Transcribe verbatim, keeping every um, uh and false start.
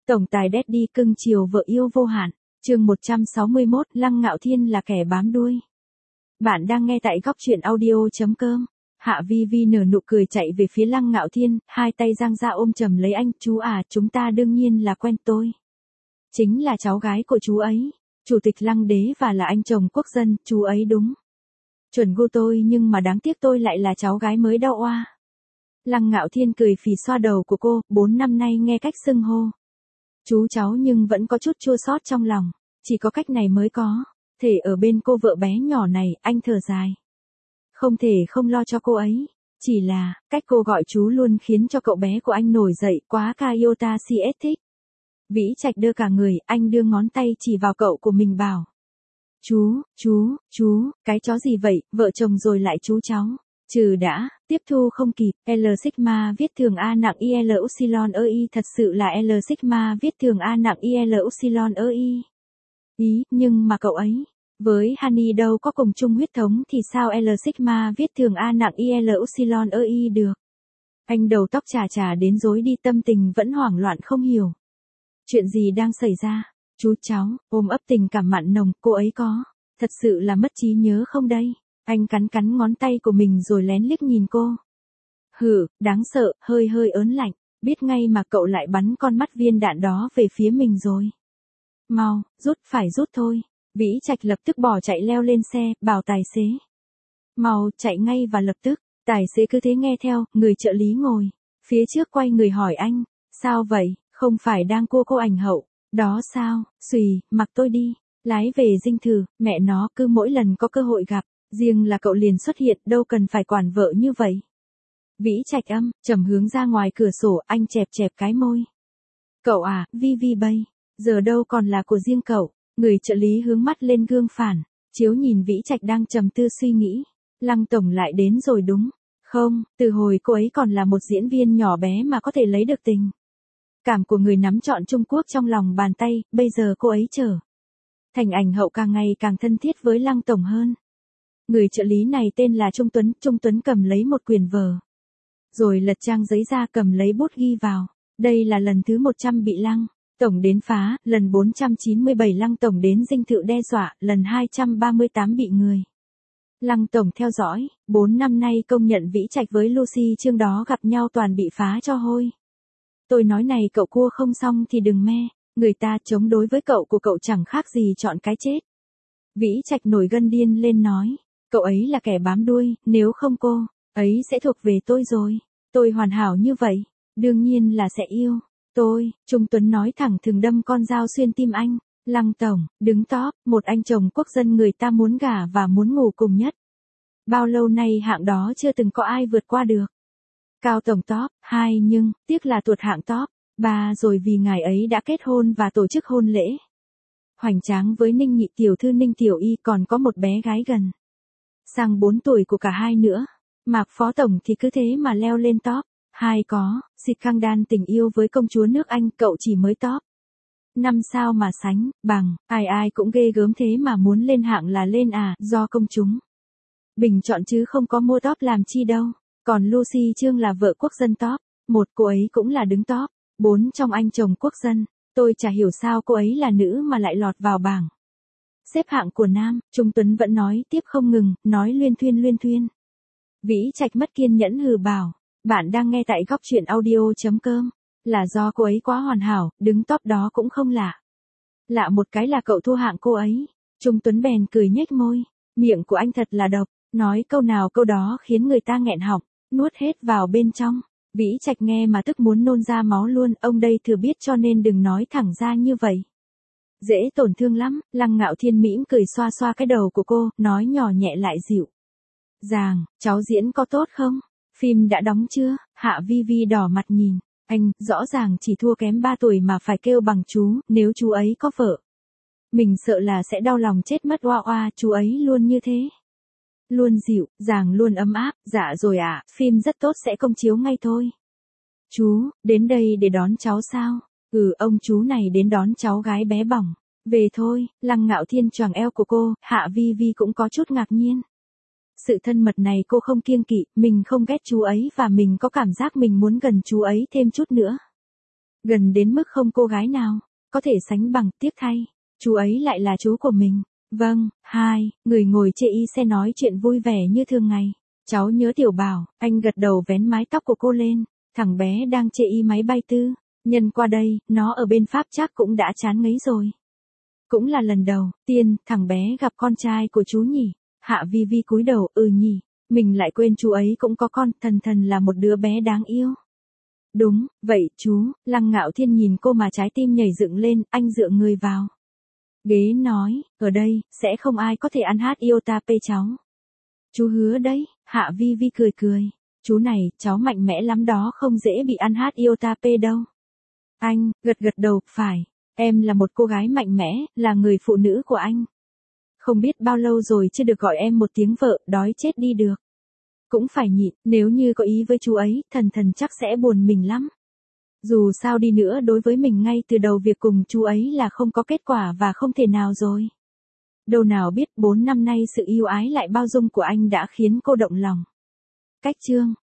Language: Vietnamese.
Tổng tài Daddy cưng chiều vợ yêu vô hạn. Chương một trăm sáu mươi mốt, Lăng Ngạo Thiên là kẻ bám đuôi. Bạn đang nghe tại góc truyện audio chấm com. Hạ Vi Vi nở nụ cười chạy về phía Lăng Ngạo Thiên, hai tay dang ra ôm chầm lấy anh. Chú à, chúng ta đương nhiên là quen tôi. Chính là cháu gái của chú ấy. Chủ tịch Lăng Đế và là anh chồng quốc dân, chú ấy đúng. Chuẩn gu tôi, nhưng mà đáng tiếc tôi lại là cháu gái mới đau oa. Lăng Ngạo Thiên cười phì xoa đầu của cô, bốn năm nay nghe cách xưng hô chú cháu nhưng vẫn có chút chua xót trong lòng, chỉ có cách này mới có thể ở bên cô vợ bé nhỏ này. Anh thở dài. Không thể không lo cho cô ấy, chỉ là cách cô gọi chú luôn khiến cho cậu bé của anh nổi dậy, quá Kayota xê ét thích. Vĩ Trạch đưa cả người, anh đưa ngón tay chỉ vào cậu của mình bảo. Chú, chú, chú, cái chó gì vậy, vợ chồng rồi lại chú cháu. Trừ đã, tiếp thu không kịp, L sigma viết thường A nặng I L upsilon ơ I, thật sự là L sigma viết thường A nặng I L upsilon ơ I. Ý, nhưng mà cậu ấy, với Honey đâu có cùng chung huyết thống thì sao L sigma viết thường A nặng I L upsilon ơ I được. Anh đầu tóc chà chà đến rối đi, tâm tình vẫn hoảng loạn không hiểu. Chuyện gì đang xảy ra, chú cháu, ôm ấp tình cảm mặn nồng, cô ấy có, thật sự là mất trí nhớ không đây? Anh cắn cắn ngón tay của mình rồi lén liếc nhìn cô. Hừ, đáng sợ, hơi hơi ớn lạnh, biết ngay mà cậu lại bắn con mắt viên đạn đó về phía mình rồi. Mau, rút, phải rút thôi. Vĩ Trạch lập tức bỏ chạy leo lên xe, bảo tài xế. Mau, chạy ngay và lập tức. Tài xế cứ thế nghe theo, người trợ lý ngồi phía trước quay người hỏi anh. Sao vậy, không phải đang cua cô ảnh hậu, đó sao, xùy, mặc tôi đi. Lái về dinh thự, mẹ nó cứ mỗi lần có cơ hội gặp. Riêng là cậu liền xuất hiện, đâu cần phải quản vợ như vậy. Vĩ Trạch âm, trầm hướng ra ngoài cửa sổ, anh chẹp chẹp cái môi. Cậu à, Vi Vi bay, giờ đâu còn là của riêng cậu. Người trợ lý hướng mắt lên gương phản, chiếu nhìn Vĩ Trạch đang trầm tư suy nghĩ. Lăng tổng lại đến rồi đúng không? Từ hồi cô ấy còn là một diễn viên nhỏ bé mà có thể lấy được tình cảm của người nắm trọn Trung Quốc trong lòng bàn tay, bây giờ cô ấy trở thành ảnh hậu, càng ngày càng thân thiết với Lăng tổng hơn. Người trợ lý này tên là Trung Tuấn, Trung Tuấn cầm lấy một quyển vở. Rồi lật trang giấy ra, cầm lấy bút ghi vào. Đây là lần thứ một trăm bị Lăng tổng đến phá, lần bốn trăm chín mươi bảy Lăng tổng đến dinh thự đe dọa, lần hai trăm ba mươi tám bị người Lăng tổng theo dõi. Bốn năm nay công nhận Vĩ Trạch với Lucy Trương đó gặp nhau toàn bị phá cho hôi. Tôi nói này, cậu cua không xong thì đừng me, người ta chống đối với cậu của cậu chẳng khác gì chọn cái chết. Vĩ Trạch nổi gân điên lên nói. Cậu ấy là kẻ bám đuôi, nếu không cô ấy sẽ thuộc về tôi rồi. Tôi hoàn hảo như vậy, đương nhiên là sẽ yêu tôi. Trung Tuấn nói thẳng thừng đâm con dao xuyên tim anh. Lăng tổng, đứng top, một anh chồng quốc dân người ta muốn gả và muốn ngủ cùng nhất. Bao lâu nay hạng đó chưa từng có ai vượt qua được. Cao tổng top hai, nhưng tiếc là tuột hạng top ba rồi, vì ngài ấy đã kết hôn và tổ chức hôn lễ hoành tráng với Ninh Nhị tiểu thư Ninh Tiểu Y, còn có một bé gái gần sang bốn tuổi của cả hai nữa. Mạc phó tổng thì cứ thế mà leo lên top hai có, Sikandar tình yêu với công chúa nước Anh, cậu chỉ mới top năm sao mà sánh bằng, ai ai cũng ghê gớm thế mà muốn lên hạng là lên à, do công chúng bình chọn chứ không có mua top làm chi đâu. Còn Lucy Trương là vợ quốc dân top một, cô ấy cũng là đứng top bốn trong anh chồng quốc dân. Tôi chả hiểu sao cô ấy là nữ mà lại lọt vào bảng xếp hạng của nam. Trung Tuấn vẫn nói tiếp không ngừng, nói luyên thuyên luyên thuyên. Vĩ Trạch mất kiên nhẫn hừ bảo. Bạn đang nghe tại góc truyện audio chấm com. Là do cô ấy quá hoàn hảo, đứng top đó cũng không lạ. Lạ một cái là cậu thua hạng cô ấy. Trung Tuấn bèn cười nhếch môi. Miệng của anh thật là độc, nói câu nào câu đó khiến người ta nghẹn họng, nuốt hết vào bên trong. Vĩ Trạch nghe mà tức muốn nôn ra máu luôn, ông đây thừa biết cho nên đừng nói thẳng ra như vậy. Dễ tổn thương lắm. Lăng Ngạo Thiên mỉm cười xoa xoa cái đầu của cô, nói nhỏ nhẹ lại dịu dàng, cháu diễn có tốt không? Phim đã đóng chưa? Hạ Vi Vi đỏ mặt nhìn anh, rõ ràng chỉ thua kém ba tuổi mà phải kêu bằng chú, nếu chú ấy có vợ mình sợ là sẽ đau lòng chết mất. Oa oa, chú ấy luôn như thế, luôn dịu dàng, luôn ấm áp. Dạ rồi ạ, à, phim rất tốt, sẽ công chiếu ngay thôi. Chú đến đây để đón cháu sao? Ừ, ông chú này đến đón cháu gái bé bỏng về thôi. Lăng Ngạo Thiên choàng eo của cô, Hạ Vi Vi cũng có chút ngạc nhiên. Sự thân mật này cô không kiêng kỵ, mình không ghét chú ấy và mình có cảm giác mình muốn gần chú ấy thêm chút nữa. Gần đến mức không cô gái nào có thể sánh bằng, tiếc thay, chú ấy lại là chú của mình. Vâng, hai, người ngồi chê y xe nói chuyện vui vẻ như thường ngày. Cháu nhớ Tiểu Bảo, anh gật đầu vén mái tóc của cô lên, thằng bé đang chê y máy bay tư. Nhân qua đây, nó ở bên Pháp chắc cũng đã chán ngấy rồi. Cũng là lần đầu tiên, thằng bé gặp con trai của chú nhỉ. Hạ Vi Vi cúi đầu, ừ nhỉ, mình lại quên chú ấy cũng có con, Thần Thần là một đứa bé đáng yêu. Đúng, vậy chú, Lăng Ngạo Thiên nhìn cô mà trái tim nhảy dựng lên, anh dựa người vào ghế nói, ở đây, sẽ không ai có thể ăn hát iota pe cháu. Chú hứa đấy, Hạ Vi Vi cười cười, chú này, cháu mạnh mẽ lắm đó, không dễ bị ăn hát iota pe đâu. Anh, gật gật đầu, phải, em là một cô gái mạnh mẽ, là người phụ nữ của anh. Không biết bao lâu rồi chưa được gọi em một tiếng vợ, đói chết đi được. Cũng phải nhịn, nếu như có ý với chú ấy, Thần Thần chắc sẽ buồn mình lắm. Dù sao đi nữa đối với mình ngay từ đầu việc cùng chú ấy là không có kết quả và không thể nào rồi. Đâu nào biết bốn năm nay sự yêu ái lại bao dung của anh đã khiến cô động lòng. Cách chương